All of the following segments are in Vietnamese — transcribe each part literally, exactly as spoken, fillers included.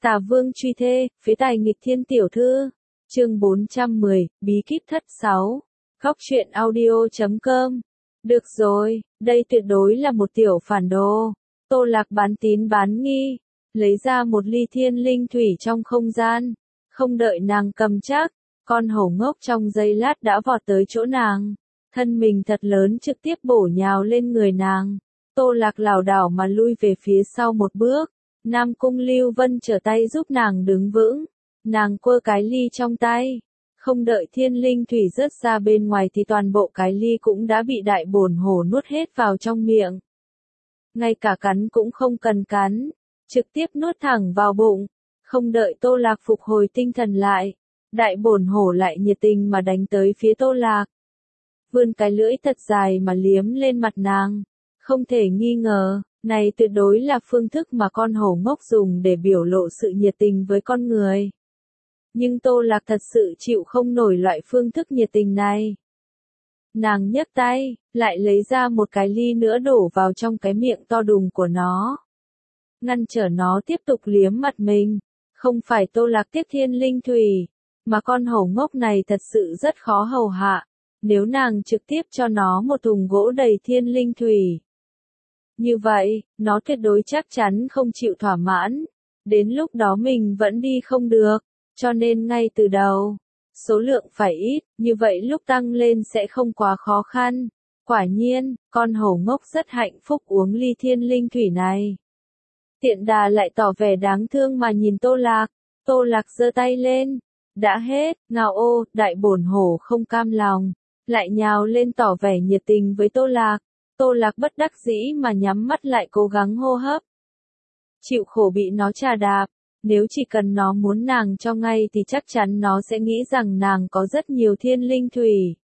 Tà Vương truy thê, phế tài nghịch thiên tiểu thư. Chương bốn trăm mười, bí kíp thất sáu. Góc truyện audio chấm com. Được rồi, đây tuyệt đối là một tiểu phản đồ. Tô Lạc bán tín bán nghi, lấy ra một ly thiên linh thủy trong không gian, không đợi nàng cầm chắc, con hổ ngốc trong giây lát đã vọt tới chỗ nàng, thân mình thật lớn trực tiếp bổ nhào lên người nàng. Tô Lạc lảo đảo mà lui về phía sau một bước, Nam Cung Lưu Vân trở tay giúp nàng đứng vững, nàng quơ cái ly trong tay, không đợi thiên linh thủy rớt ra bên ngoài thì toàn bộ cái ly cũng đã bị đại bổn hổ nuốt hết vào trong miệng. Ngay cả cắn cũng không cần cắn, trực tiếp nuốt thẳng vào bụng, không đợi Tô Lạc phục hồi tinh thần lại, đại bổn hổ lại nhiệt tình mà đánh tới phía Tô Lạc. Vươn cái lưỡi thật dài mà liếm lên mặt nàng, không thể nghi ngờ, này tuyệt đối là phương thức mà con hổ ngốc dùng để biểu lộ sự nhiệt tình với con người. Nhưng Tô Lạc thật sự chịu không nổi loại phương thức nhiệt tình này. Nàng nhấc tay, lại lấy ra một cái ly nữa đổ vào trong cái miệng to đùng của nó. Ngăn trở nó tiếp tục liếm mặt mình. Không phải Tô Lạc tiếp thiên linh thủy, mà con hổ ngốc này thật sự rất khó hầu hạ. Nếu nàng trực tiếp cho nó một thùng gỗ đầy thiên linh thủy, như vậy, nó tuyệt đối chắc chắn không chịu thỏa mãn. Đến lúc đó mình vẫn đi không được, cho nên ngay từ đầu, số lượng phải ít, như vậy lúc tăng lên sẽ không quá khó khăn. Quả nhiên, con hổ ngốc rất hạnh phúc uống ly thiên linh thủy này. Tiện đà lại tỏ vẻ đáng thương mà nhìn Tô Lạc. Tô Lạc giơ tay lên. Đã hết, ngao ô, đại bổn hổ không cam lòng, lại nhào lên tỏ vẻ nhiệt tình với Tô Lạc. Tô Lạc bất đắc dĩ mà nhắm mắt lại cố gắng hô hấp. Chịu khổ bị nó trà đạp, nếu chỉ cần nó muốn nàng cho ngay thì chắc chắn nó sẽ nghĩ rằng nàng có rất nhiều thiên linh thủy.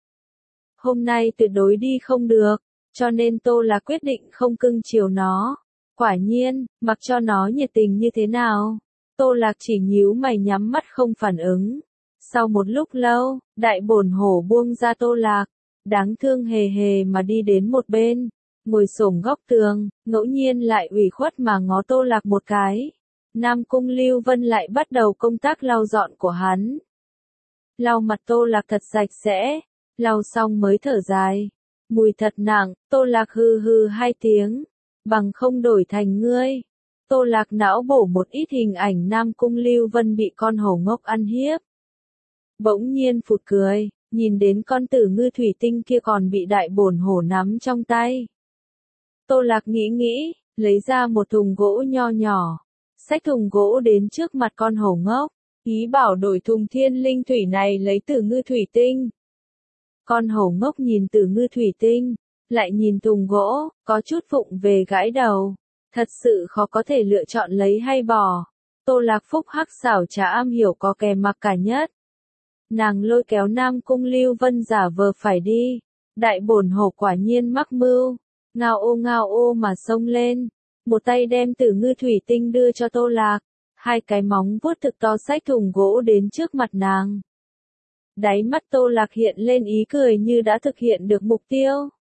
Hôm nay tuyệt đối đi không được, cho nên Tô Lạc quyết định không cưng chiều nó. Quả nhiên, mặc cho nó nhiệt tình như thế nào, Tô Lạc chỉ nhíu mày nhắm mắt không phản ứng. Sau một lúc lâu, đại bổn hổ buông ra Tô Lạc, đáng thương hề hề mà đi đến một bên, ngồi xổm góc tường, ngẫu nhiên lại ủy khuất mà ngó Tô Lạc một cái. Nam Cung Lưu Vân lại bắt đầu công tác lau dọn của hắn. Lau mặt Tô Lạc thật sạch sẽ, lau xong mới thở dài. Mùi thật nặng, Tô Lạc hừ hừ hai tiếng, bằng không đổi thành ngươi. Tô Lạc não bổ một ít hình ảnh Nam Cung Lưu Vân bị con hổ ngốc ăn hiếp. Bỗng nhiên phụt cười, nhìn đến con tử ngư thủy tinh kia còn bị đại bổn hổ nắm trong tay. Tô Lạc nghĩ nghĩ, lấy ra một thùng gỗ nho nhỏ, xách thùng gỗ đến trước mặt con hổ ngốc, ý bảo đổi thùng thiên linh thủy này lấy tử ngư thủy tinh. Con hổ ngốc nhìn tử ngư thủy tinh, lại nhìn thùng gỗ, có chút vụng về gãi đầu, thật sự khó có thể lựa chọn lấy hay bỏ. Tô Lạc phúc hắc xảo trá am hiểu có kè mặc cả nhất. Nàng lôi kéo Nam Cung Lưu Vân giả vờ phải đi, đại bổn hổ quả nhiên mắc mưu, ngao ô ngao ô mà xông lên, một tay đem tử ngư thủy tinh đưa cho Tô Lạc, hai cái móng vuốt thực to xách thùng gỗ đến trước mặt nàng. Đáy mắt Tô Lạc hiện lên ý cười như đã thực hiện được mục tiêu.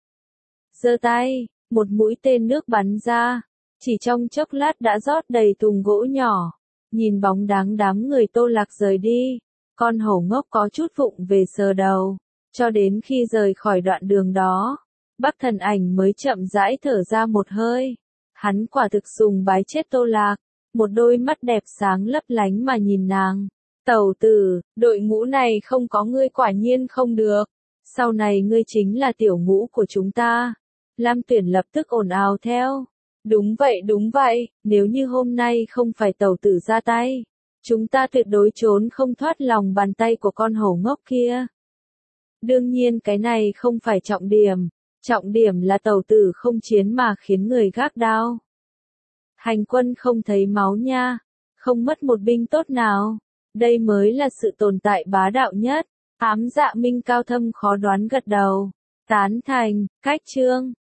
Giơ tay, một mũi tên nước bắn ra, chỉ trong chốc lát đã rót đầy thùng gỗ nhỏ, nhìn bóng dáng đám người Tô Lạc rời đi. Con hổ ngốc có chút vụng về sờ đầu, cho đến khi rời khỏi đoạn đường đó, Bắc Thần Ảnh mới chậm rãi thở ra một hơi. Hắn quả thực sùng bái chết Tô Lạc, một đôi mắt đẹp sáng lấp lánh mà nhìn nàng. Tẩu tử, đội ngũ này không có ngươi quả nhiên không được, sau này ngươi chính là tiểu ngũ của chúng ta. Lam Tuyển lập tức ồn ào theo. Đúng vậy đúng vậy, nếu như hôm nay không phải tẩu tử ra tay, chúng ta tuyệt đối trốn không thoát lòng bàn tay của con hổ ngốc kia. Đương nhiên cái này không phải trọng điểm, trọng điểm là tẩu tử không chiến mà khiến người gác đao. Hành quân không thấy máu nha, không mất một binh tốt nào, đây mới là sự tồn tại bá đạo nhất. Ám Dạ Minh cao thâm khó đoán gật đầu, tán thành, cách chương.